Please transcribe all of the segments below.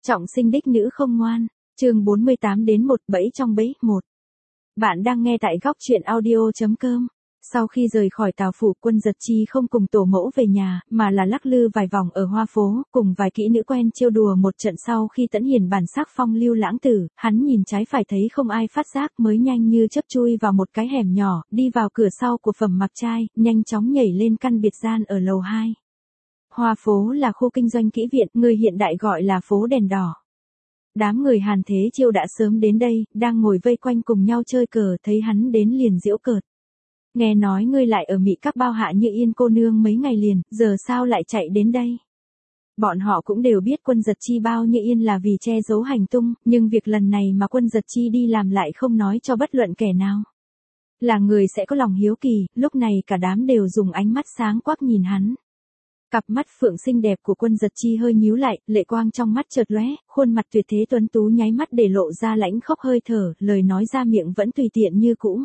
Trọng sinh đích nữ không ngoan, chương 48 đến 1 bẫy trong bẫy 1. Bạn đang nghe tại góc truyện audio.com. Sau khi rời khỏi Tào phủ, Quân Giật Chi không cùng tổ mẫu về nhà, mà là lắc lư vài vòng ở hoa phố, cùng vài kỹ nữ quen trêu đùa một trận. Sau khi tẫn hiền bản sắc phong lưu lãng tử, hắn nhìn trái phải thấy không ai phát giác mới nhanh như chớp chui vào một cái hẻm nhỏ, đi vào cửa sau của Phẩm Mặc Trai, nhanh chóng nhảy lên căn biệt gian ở lầu 2. Hoa phố là khu kinh doanh kỹ viện, người hiện đại gọi là phố đèn đỏ. Đám người Hàn Thế Chiêu đã sớm đến đây, đang ngồi vây quanh cùng nhau chơi cờ, thấy hắn đến liền giễu cợt. Nghe nói ngươi lại ở Mỹ các bao hạ Như Yên cô nương mấy ngày liền, giờ sao lại chạy đến đây? Bọn họ cũng đều biết Quân Giật Chi bao Như Yên là vì che giấu hành tung, nhưng việc lần này mà Quân Giật Chi đi làm lại không nói cho bất luận kẻ nào. Là người sẽ có lòng hiếu kỳ, lúc này cả đám đều dùng ánh mắt sáng quắc nhìn hắn. Cặp mắt phượng xinh đẹp của Quân Giật Chi hơi nhíu lại, lệ quang trong mắt chợt lóe, khuôn mặt tuyệt thế tuấn tú nháy mắt để lộ ra lãnh khốc hơi thở, lời nói ra miệng vẫn tùy tiện như cũ.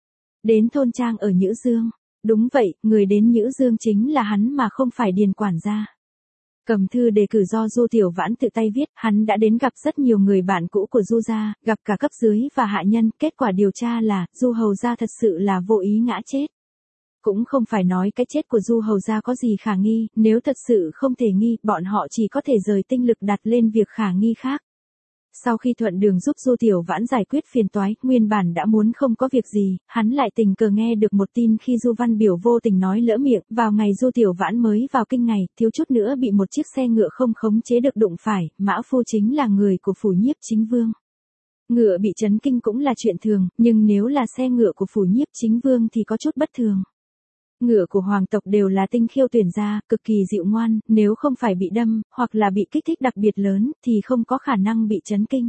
Đến thôn trang ở Nhữ Dương. Đúng vậy, người đến Nhữ Dương chính là hắn mà không phải Điền quản gia. Cầm thư đề cử do Du Tiểu Vãn tự tay viết, hắn đã đến gặp rất nhiều người bạn cũ của Du gia, gặp cả cấp dưới và hạ nhân, kết quả điều tra là, Du hầu gia thật sự là vô ý ngã chết. Cũng không phải nói cái chết của Du hầu gia có gì khả nghi, nếu thật sự không thể nghi, bọn họ chỉ có thể rời tinh lực đặt lên việc khả nghi khác. Sau khi thuận đường giúp Du Tiểu Vãn giải quyết phiền toái, nguyên bản đã muốn không có việc gì, hắn lại tình cờ nghe được một tin khi Du Văn Biểu vô tình nói lỡ miệng, vào ngày Du Tiểu Vãn mới vào kinh ngày, thiếu chút nữa bị một chiếc xe ngựa không khống chế được đụng phải, mã phu chính là người của phủ Nhiếp Chính Vương. Ngựa bị chấn kinh cũng là chuyện thường, nhưng nếu là xe ngựa của phủ Nhiếp Chính Vương thì có chút bất thường. Ngựa của hoàng tộc đều là tinh khiêu tuyển gia, cực kỳ dịu ngoan, nếu không phải bị đâm, hoặc là bị kích thích đặc biệt lớn, thì không có khả năng bị chấn kinh.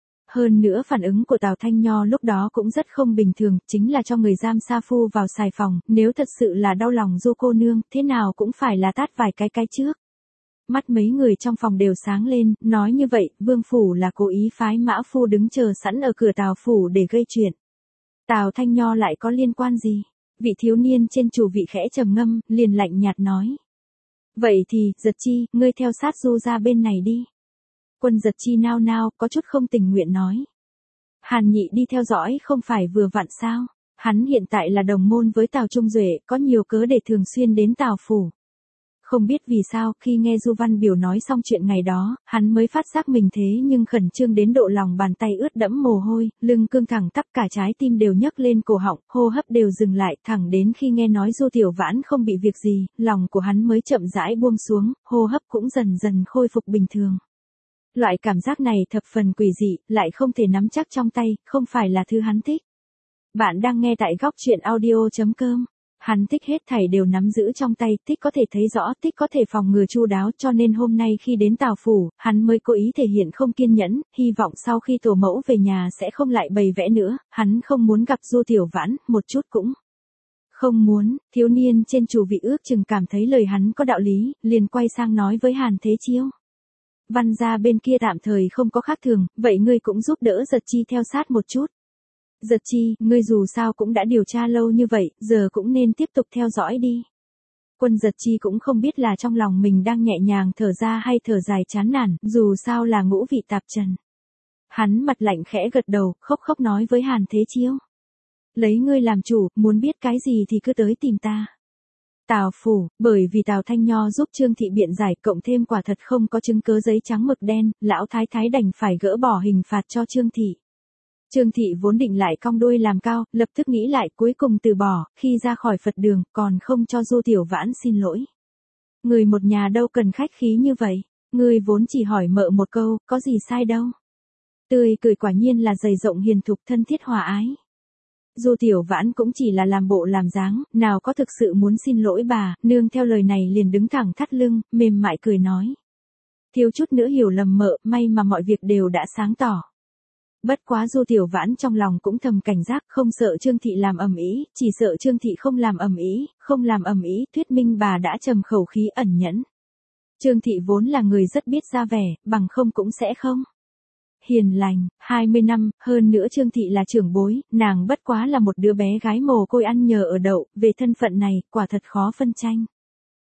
Hơn nữa phản ứng của Tào Thanh Nho lúc đó cũng rất không bình thường, chính là cho người giam sa phu vào xài phòng, nếu thật sự là đau lòng Du cô nương, thế nào cũng phải là tát vài cái trước. Mắt mấy người trong phòng đều sáng lên, nói như vậy, Vương phủ là cố ý phái mã phu đứng chờ sẵn ở cửa Tào phủ để gây chuyện. Tào Thanh Nho lại có liên quan gì? Vị thiếu niên trên chủ vị khẽ trầm ngâm, liền lạnh nhạt nói. Vậy thì, Giật Chi, ngươi theo sát Du ra bên này đi. Quân Giật Chi nao nao, có chút không tình nguyện nói. Hàn Nhị đi theo dõi không phải vừa vặn sao? Hắn hiện tại là đồng môn với Tào Trung Duệ, có nhiều cớ để thường xuyên đến Tào phủ. Không biết vì sao, khi nghe Du Văn Biểu nói xong chuyện ngày đó, hắn mới phát giác mình thế nhưng khẩn trương đến độ lòng bàn tay ướt đẫm mồ hôi, lưng cương thẳng tắp, cả trái tim đều nhấc lên cổ họng, hô hấp đều dừng lại, thẳng đến khi nghe nói Du Tiểu Vãn không bị việc gì, lòng của hắn mới chậm rãi buông xuống, hô hấp cũng dần dần khôi phục bình thường. Loại cảm giác này thập phần quỷ dị, lại không thể nắm chắc trong tay, không phải là thứ hắn thích. Bạn đang nghe tại góc truyện audio.com. Hắn thích hết thảy đều nắm giữ trong tay, thích có thể thấy rõ, thích có thể phòng ngừa chu đáo, cho nên hôm nay khi đến Tào phủ, hắn mới cố ý thể hiện không kiên nhẫn, hy vọng sau khi tổ mẫu về nhà sẽ không lại bày vẽ nữa, hắn không muốn gặp Du Tiểu Vãn, một chút cũng không muốn. Thiếu niên trên chủ vị ước chừng cảm thấy lời hắn có đạo lý, liền quay sang nói với Hàn Thế Chiêu. Văn gia bên kia tạm thời không có khác thường, vậy ngươi cũng giúp đỡ Giật Chi theo sát một chút. Giật Chi, ngươi dù sao cũng đã điều tra lâu như vậy, giờ cũng nên tiếp tục theo dõi đi. Quân Giật Chi cũng không biết là trong lòng mình đang nhẹ nhàng thở ra hay thở dài chán nản, dù sao là ngũ vị tạp trần. Hắn mặt lạnh khẽ gật đầu, khóc khóc nói với Hàn Thế Chiêu. Lấy ngươi làm chủ, muốn biết cái gì thì cứ tới tìm ta. Tào phủ, bởi vì Tào Thanh Nho giúp Trương Thị biện giải, cộng thêm quả thật không có chứng cớ giấy trắng mực đen, lão thái thái đành phải gỡ bỏ hình phạt cho Trương Thị. Trương Thị vốn định lại cong đuôi làm cao, lập tức nghĩ lại cuối cùng từ bỏ, khi ra khỏi Phật đường, còn không cho Du Tiểu Vãn xin lỗi. Người một nhà đâu cần khách khí như vậy, người vốn chỉ hỏi mợ một câu, có gì sai đâu. Tươi cười quả nhiên là dày rộng hiền thục thân thiết hòa ái. Du Tiểu Vãn cũng chỉ là làm bộ làm dáng, nào có thực sự muốn xin lỗi bà, nương theo lời này liền đứng thẳng thắt lưng, mềm mại cười nói. Thiếu chút nữa hiểu lầm mợ, may mà mọi việc đều đã sáng tỏ. Bất quá Du Tiểu Vãn trong lòng cũng thầm cảnh giác, không sợ Trương Thị làm ầm ĩ, chỉ sợ Trương Thị không làm ầm ĩ, thuyết minh bà đã trầm khẩu khí ẩn nhẫn. Trương Thị vốn là người rất biết ra vẻ, bằng không cũng sẽ không hiền lành, 20 năm, hơn nữa Trương Thị là trưởng bối, nàng bất quá là một đứa bé gái mồ côi ăn nhờ ở đậu, về thân phận này, quả thật khó phân tranh.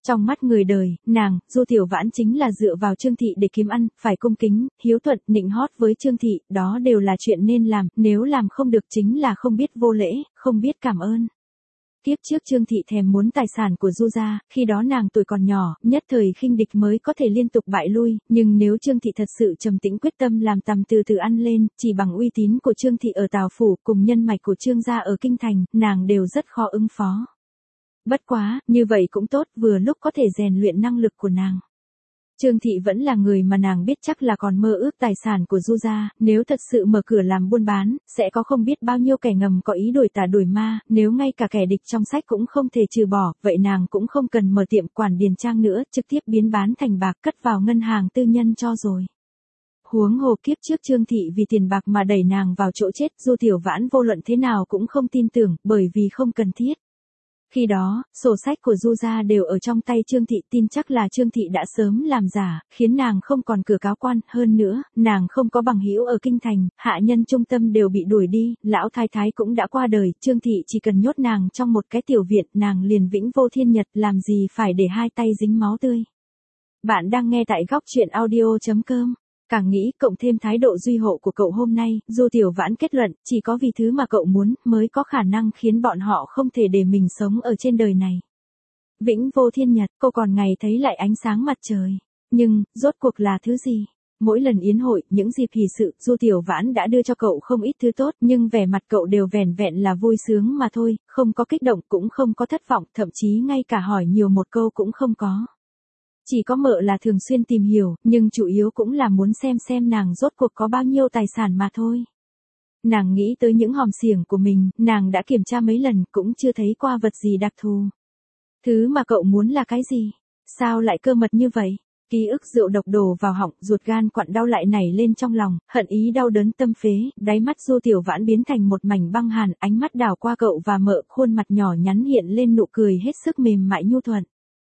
Trong mắt người đời, nàng, Du Tiểu Vãn chính là dựa vào Trương Thị để kiếm ăn, phải cung kính, hiếu thuận, nịnh hót với Trương Thị, đó đều là chuyện nên làm, nếu làm không được chính là không biết vô lễ, không biết cảm ơn. Tiếp trước Trương Thị thèm muốn tài sản của Du gia, khi đó nàng tuổi còn nhỏ, nhất thời khinh địch mới có thể liên tục bại lui, nhưng nếu Trương Thị thật sự trầm tĩnh quyết tâm làm tầm từ từ ăn lên, chỉ bằng uy tín của Trương Thị ở Tào phủ cùng nhân mạch của Trương gia ở kinh thành, nàng đều rất khó ứng phó. Bất quá, như vậy cũng tốt, vừa lúc có thể rèn luyện năng lực của nàng. Trương Thị vẫn là người mà nàng biết chắc là còn mơ ước tài sản của Du gia, nếu thật sự mở cửa làm buôn bán, sẽ có không biết bao nhiêu kẻ ngầm có ý đuổi tà đuổi ma, nếu ngay cả kẻ địch trong sách cũng không thể trừ bỏ, vậy nàng cũng không cần mở tiệm quản điền trang nữa, trực tiếp biến bán thành bạc cất vào ngân hàng tư nhân cho rồi. Huống hồ kiếp trước Trương Thị vì tiền bạc mà đẩy nàng vào chỗ chết, Du Tiểu Vãn vô luận thế nào cũng không tin tưởng, bởi vì không cần thiết. Khi đó, sổ sách của Du gia đều ở trong tay Trương Thị, tin chắc là Trương Thị đã sớm làm giả, khiến nàng không còn cửa cáo quan, hơn nữa, nàng không có bằng hữu ở kinh thành, hạ nhân trung tâm đều bị đuổi đi, lão thái thái cũng đã qua đời, Trương Thị chỉ cần nhốt nàng trong một cái tiểu viện, nàng liền vĩnh vô thiên nhật, làm gì phải để hai tay dính máu tươi. Bạn đang nghe tại góc truyện audio.com. Càng nghĩ, cộng thêm thái độ duy hộ của cậu hôm nay, Du Tiểu Vãn kết luận, chỉ có vì thứ mà cậu muốn, mới có khả năng khiến bọn họ không thể để mình sống ở trên đời này. Vĩnh vô thiên nhật, cô còn ngày thấy lại ánh sáng mặt trời. Nhưng, rốt cuộc là thứ gì? Mỗi lần yến hội, những dịp hỷ sự, Du Tiểu Vãn đã đưa cho cậu không ít thứ tốt, nhưng vẻ mặt cậu đều vẻn vẹn là vui sướng mà thôi, không có kích động, cũng không có thất vọng, thậm chí ngay cả hỏi nhiều một câu cũng không có. Chỉ có mợ là thường xuyên tìm hiểu, nhưng chủ yếu cũng là muốn xem nàng rốt cuộc có bao nhiêu tài sản mà thôi. Nàng nghĩ tới những hòm xiềng của mình, nàng đã kiểm tra mấy lần, cũng chưa thấy qua vật gì đặc thù. Thứ mà cậu muốn là cái gì? Sao lại cơ mật như vậy? Ký ức rượu độc đổ vào họng, ruột gan quặn đau lại nảy lên trong lòng, hận ý đau đớn tâm phế, đáy mắt Du Tiểu Vãn biến thành một mảnh băng hàn, ánh mắt đảo qua cậu và mợ, khuôn mặt nhỏ nhắn hiện lên nụ cười hết sức mềm mại nhu thuận.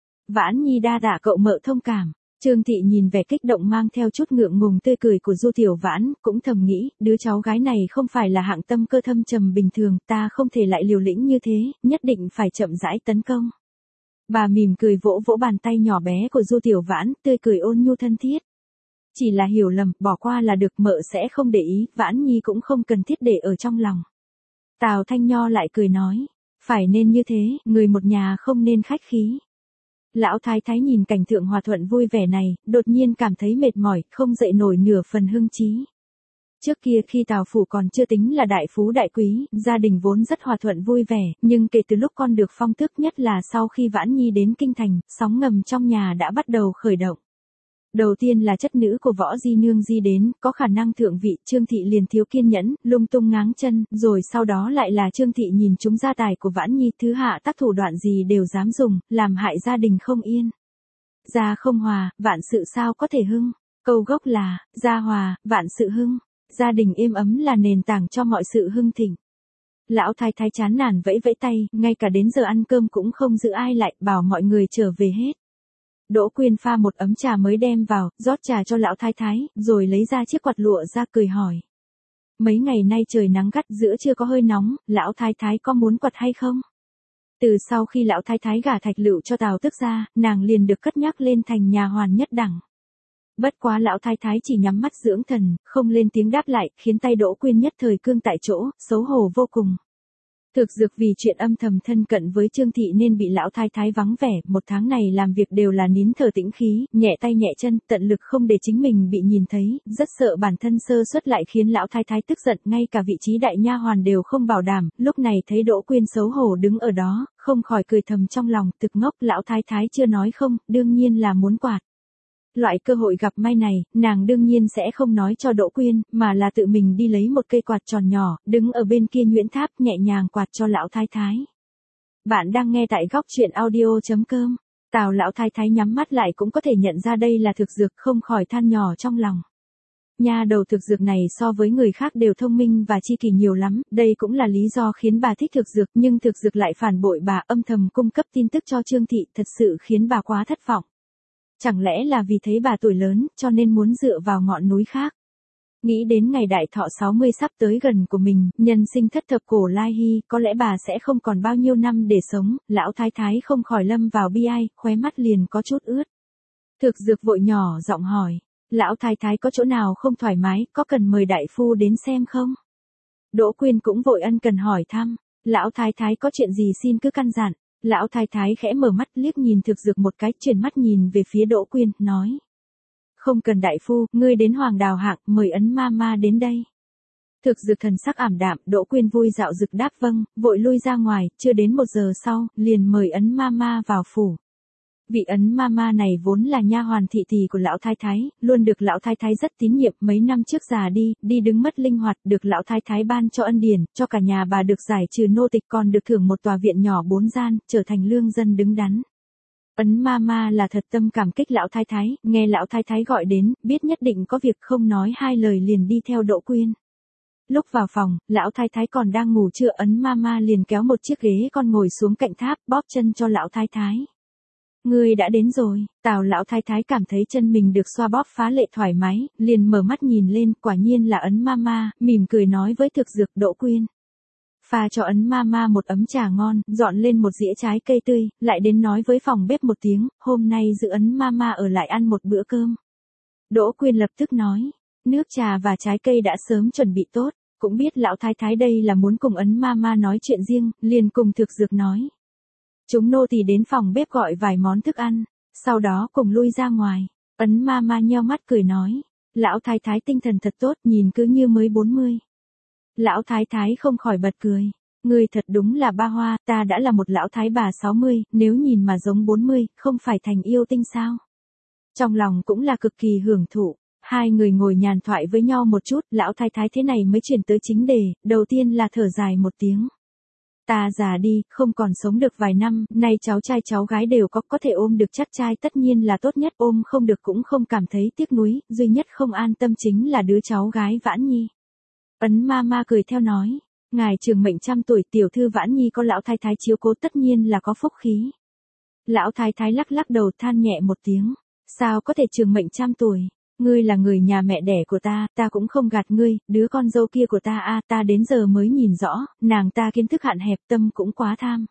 Vãn Nhi đa tạ cậu mợ thông cảm. Trương Thị nhìn vẻ kích động mang theo chút ngượng ngùng tươi cười của Du Tiểu Vãn, cũng thầm nghĩ, đứa cháu gái này không phải là hạng tâm cơ thâm trầm bình thường, ta không thể lại liều lĩnh như thế, nhất định phải chậm rãi tấn công. Bà mỉm cười vỗ vỗ bàn tay nhỏ bé của Du Tiểu Vãn, tươi cười ôn nhu thân thiết. Chỉ là hiểu lầm, bỏ qua là được, mợ sẽ không để ý, Vãn Nhi cũng không cần thiết để ở trong lòng. Tào Thanh Nho lại cười nói, phải nên như thế, người một nhà không nên khách khí. Lão thái thái nhìn cảnh tượng hòa thuận vui vẻ này, đột nhiên cảm thấy mệt mỏi, không dậy nổi nửa phần hưng trí. Trước kia khi Tào phủ còn chưa tính là đại phú đại quý, gia đình vốn rất hòa thuận vui vẻ, nhưng kể từ lúc con được phong tước, nhất là sau khi Vãn Nhi đến kinh thành, sóng ngầm trong nhà đã bắt đầu khởi động. Đầu tiên là chất nữ của Võ Di Nương Di đến, có khả năng thượng vị, Trương Thị liền thiếu kiên nhẫn, lung tung ngáng chân, rồi sau đó lại là Trương Thị nhìn trúng gia tài của Vãn Nhi, thứ hạ tác thủ đoạn gì đều dám dùng, làm hại gia đình không yên. Gia không hòa, vạn sự sao có thể hưng. Câu gốc là, gia hòa, vạn sự hưng. Gia đình êm ấm là nền tảng cho mọi sự hưng thịnh. Lão thái thái chán nản vẫy vẫy tay, ngay cả đến giờ ăn cơm cũng không giữ ai lại, bảo mọi người trở về hết. Đỗ Quyên pha một ấm trà mới đem vào, rót trà cho lão thái thái, rồi lấy ra chiếc quạt lụa ra cười hỏi. Mấy ngày nay trời nắng gắt, giữa trưa có hơi nóng, lão thái thái có muốn quạt hay không? Từ sau khi lão thái thái gả Thạch Lựu cho Tào Tước ra, nàng liền được cất nhắc lên thành nhà hoàn nhất đẳng. Bất quá lão thái thái chỉ nhắm mắt dưỡng thần, không lên tiếng đáp lại, khiến tay Đỗ Quyên nhất thời cương tại chỗ, xấu hổ vô cùng. Thực dược vì chuyện âm thầm thân cận với Trương Thị nên bị lão thái thái vắng vẻ, một tháng này làm việc đều là nín thở tĩnh khí, nhẹ tay nhẹ chân, tận lực không để chính mình bị nhìn thấy, rất sợ bản thân sơ suất lại khiến lão thái thái tức giận, ngay cả vị trí đại nha hoàn đều không bảo đảm, lúc này thấy Đỗ Quyên xấu hổ đứng ở đó, không khỏi cười thầm trong lòng, thực ngốc, lão thái thái chưa nói không, đương nhiên là muốn quạt. Loại cơ hội gặp may này, nàng đương nhiên sẽ không nói cho Đỗ Quyên, mà là tự mình đi lấy một cây quạt tròn nhỏ, đứng ở bên kia Nguyễn Tháp nhẹ nhàng quạt cho lão thái thái. Bạn đang nghe tại góc truyện audio.com. Tào lão thái thái nhắm mắt lại cũng có thể nhận ra đây là thực dược, không khỏi than nhỏ trong lòng. Nha đầu thực dược này so với người khác đều thông minh và chi kỷ nhiều lắm, đây cũng là lý do khiến bà thích thực dược, nhưng thực dược lại phản bội bà, âm thầm cung cấp tin tức cho Trương Thị, thật sự khiến bà quá thất vọng. Chẳng lẽ là vì thấy bà tuổi lớn, cho nên muốn dựa vào ngọn núi khác? Nghĩ đến ngày đại thọ 60 sắp tới gần của mình, nhân sinh thất thập cổ lai hy, có lẽ bà sẽ không còn bao nhiêu năm để sống, lão thái thái không khỏi lâm vào bi ai, khóe mắt liền có chút ướt. Thực dược vội nhỏ giọng hỏi, lão thái thái có chỗ nào không thoải mái, có cần mời đại phu đến xem không? Đỗ Quyên cũng vội ân cần hỏi thăm, lão thái thái có chuyện gì xin cứ căn dặn. Lão thái thái khẽ mở mắt liếc nhìn thực dược một cái, chuyển mắt nhìn về phía Đỗ Quyên, nói. Không cần đại phu, ngươi đến Hoàng Đào Hạng, mời ấn ma ma đến đây. Thực dược thần sắc ảm đạm, Đỗ Quyên vui dạo dực đáp vâng, vội lui ra ngoài, chưa đến 1 giờ sau, liền mời ấn ma ma vào phủ. Vị ấn ma ma này vốn là nha hoàn thị tỳ của lão thái thái, luôn được lão thái thái rất tín nhiệm, mấy năm trước già đi đứng mất linh hoạt, được lão thái thái ban cho ân điển, cho cả nhà bà được giải trừ nô tịch, còn được thưởng một tòa viện nhỏ 4 gian, trở thành lương dân đứng đắn. Ấn ma ma là thật tâm cảm kích lão thái thái, nghe lão thái thái gọi đến, biết nhất định có việc, không nói hai lời liền đi theo Đỗ Quyên. Lúc vào phòng, lão thái thái còn đang ngủ trưa, ấn ma ma liền kéo một chiếc ghế con ngồi xuống cạnh tháp, bóp chân cho lão thái thái. Ngươi đã đến rồi, Tào lão thái thái cảm thấy chân mình được xoa bóp phá lệ thoải mái, liền mở mắt nhìn lên, quả nhiên là ấn ma ma, mỉm cười nói với thực dược Đỗ Quyên. Pha cho ấn ma ma một ấm trà ngon, dọn lên một dĩa trái cây tươi, lại đến nói với phòng bếp một tiếng, hôm nay giữ ấn ma ma ở lại ăn một bữa cơm. Đỗ Quyên lập tức nói, nước trà và trái cây đã sớm chuẩn bị tốt, cũng biết lão thái thái đây là muốn cùng ấn ma ma nói chuyện riêng, liền cùng thực dược nói. Chúng nô tỳ đến phòng bếp gọi vài món thức ăn, sau đó cùng lui ra ngoài. Ấn ma ma nheo mắt cười nói, lão thái thái tinh thần thật tốt, nhìn cứ như mới 40. Lão thái thái không khỏi bật cười, ngươi thật đúng là ba hoa, ta đã là một lão thái bà 60, nếu nhìn mà giống 40, không phải thành yêu tinh sao? Trong lòng cũng là cực kỳ hưởng thụ. Hai người ngồi nhàn thoại với nhau một chút, lão thái thái thế này mới chuyển tới chính đề, đầu tiên là thở dài một tiếng. Ta già đi, không còn sống được vài năm, nay cháu trai cháu gái đều có thể ôm được chắc trai tất nhiên là tốt nhất, ôm không được cũng không cảm thấy tiếc nuối, duy nhất không an tâm chính là đứa cháu gái Vãn Nhi. Ấn ma ma cười theo nói, ngài trường mệnh 100 tuổi, tiểu thư Vãn Nhi có lão thái thái chiếu cố tất nhiên là có phúc khí. Lão thái thái lắc lắc đầu than nhẹ một tiếng, sao có thể trường mệnh 100 tuổi. Ngươi là người nhà mẹ đẻ của ta cũng không gạt ngươi, đứa con dâu kia của ta ta đến giờ mới nhìn rõ, nàng ta kiến thức hạn hẹp, tâm cũng quá tham.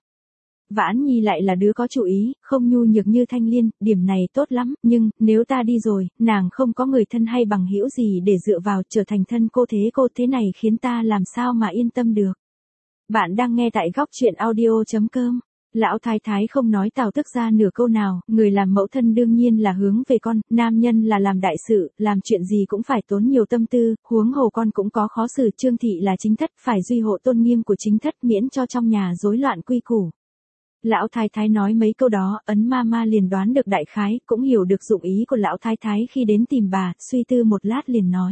Vãn Nhi lại là đứa có chủ ý, không nhu nhược như Thanh Liên, điểm này tốt lắm, nhưng, nếu ta đi rồi, nàng không có người thân hay bằng hữu gì để dựa vào, trở thành thân cô thế này khiến ta làm sao mà yên tâm được. Bạn đang nghe tại góc truyện audio.com. Lão thái thái không nói Tào Tức ra nửa câu nào, người làm mẫu thân đương nhiên là hướng về con, nam nhân là làm đại sự, làm chuyện gì cũng phải tốn nhiều tâm tư, huống hồ con cũng có khó xử, Trương thị là chính thất, phải duy hộ tôn nghiêm của chính thất, miễn cho trong nhà rối loạn quy củ. Lão thái thái nói mấy câu đó, ấn ma ma liền đoán được đại khái, cũng hiểu được dụng ý của lão thái thái khi đến tìm bà, suy tư một lát liền nói.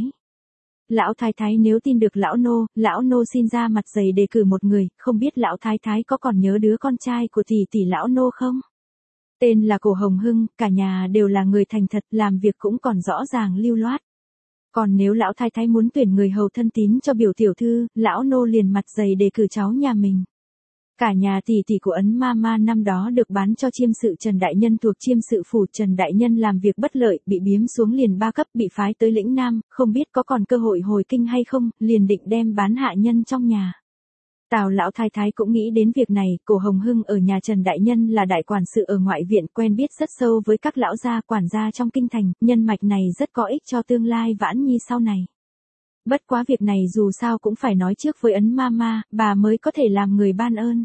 Lão thái thái nếu tin được lão nô xin ra mặt dày đề cử một người, không biết lão thái thái có còn nhớ đứa con trai của tỷ lão nô không? Tên là Cổ Hồng Hưng, cả nhà đều là người thành thật, làm việc cũng còn rõ ràng lưu loát. Còn nếu lão thái thái muốn tuyển người hầu thân tín cho biểu tiểu thư, lão nô liền mặt dày đề cử cháu nhà mình. Cả nhà tỷ của ấn ma ma năm đó được bán cho chiêm sự Trần Đại Nhân thuộc chiêm sự phủ. Trần Đại Nhân làm việc bất lợi, bị biếm xuống liền 3 cấp, bị phái tới lĩnh Nam, không biết có còn cơ hội hồi kinh hay không, liền định đem bán hạ nhân trong nhà. Tào lão thái thái cũng nghĩ đến việc này, Cổ Hồng Hưng ở nhà Trần Đại Nhân là đại quản sự ở ngoại viện, quen biết rất sâu với các lão gia quản gia trong kinh thành, nhân mạch này rất có ích cho tương lai Vãn Nhi sau này. Bất quá việc này dù sao cũng phải nói trước với ấn ma ma, bà mới có thể làm người ban ơn.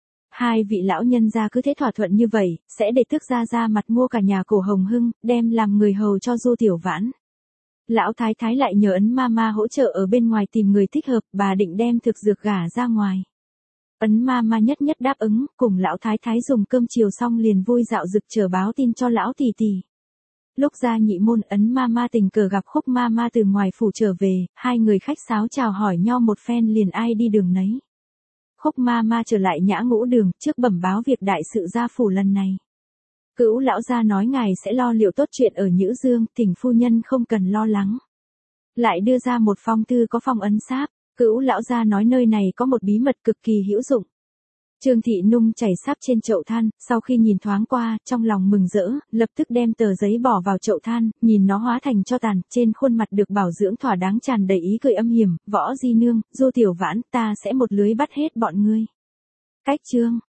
Hai vị lão nhân gia cứ thế thỏa thuận như vậy, sẽ để Tước gia ra mặt mua cả nhà Cổ Hồng Hưng, đem làm người hầu cho Du Tiểu Vãn. Lão thái thái lại nhờ ấn ma ma hỗ trợ ở bên ngoài tìm người thích hợp, bà định đem thực dược gả ra ngoài. Ấn ma ma nhất đáp ứng, cùng lão thái thái dùng cơm chiều xong liền vui dạo dực chờ báo tin cho lão tỷ. Lúc ra nhị môn, ấn ma ma tình cờ gặp Khúc ma ma từ ngoài phủ trở về, hai người khách sáo chào hỏi nhau một phen liền ai đi đường nấy. Khúc ma ma trở lại Nhã Ngũ Đường, trước bẩm báo việc đại sự gia phủ lần này. Cữu lão gia nói ngài sẽ lo liệu tốt chuyện ở Nhữ Dương, thỉnh phu nhân không cần lo lắng. Lại đưa ra một phong thư có phong ấn sáp, Cữu lão gia nói nơi này có một bí mật cực kỳ hữu dụng. Trương Thị Nung chảy sáp trên chậu than, sau khi nhìn thoáng qua, trong lòng mừng rỡ, lập tức đem tờ giấy bỏ vào chậu than, nhìn nó hóa thành tro tàn, trên khuôn mặt được bảo dưỡng thỏa đáng tràn đầy ý cười âm hiểm, Võ Di Nương, Du Tiểu Vãn, ta sẽ một lưới bắt hết bọn ngươi. Cách chương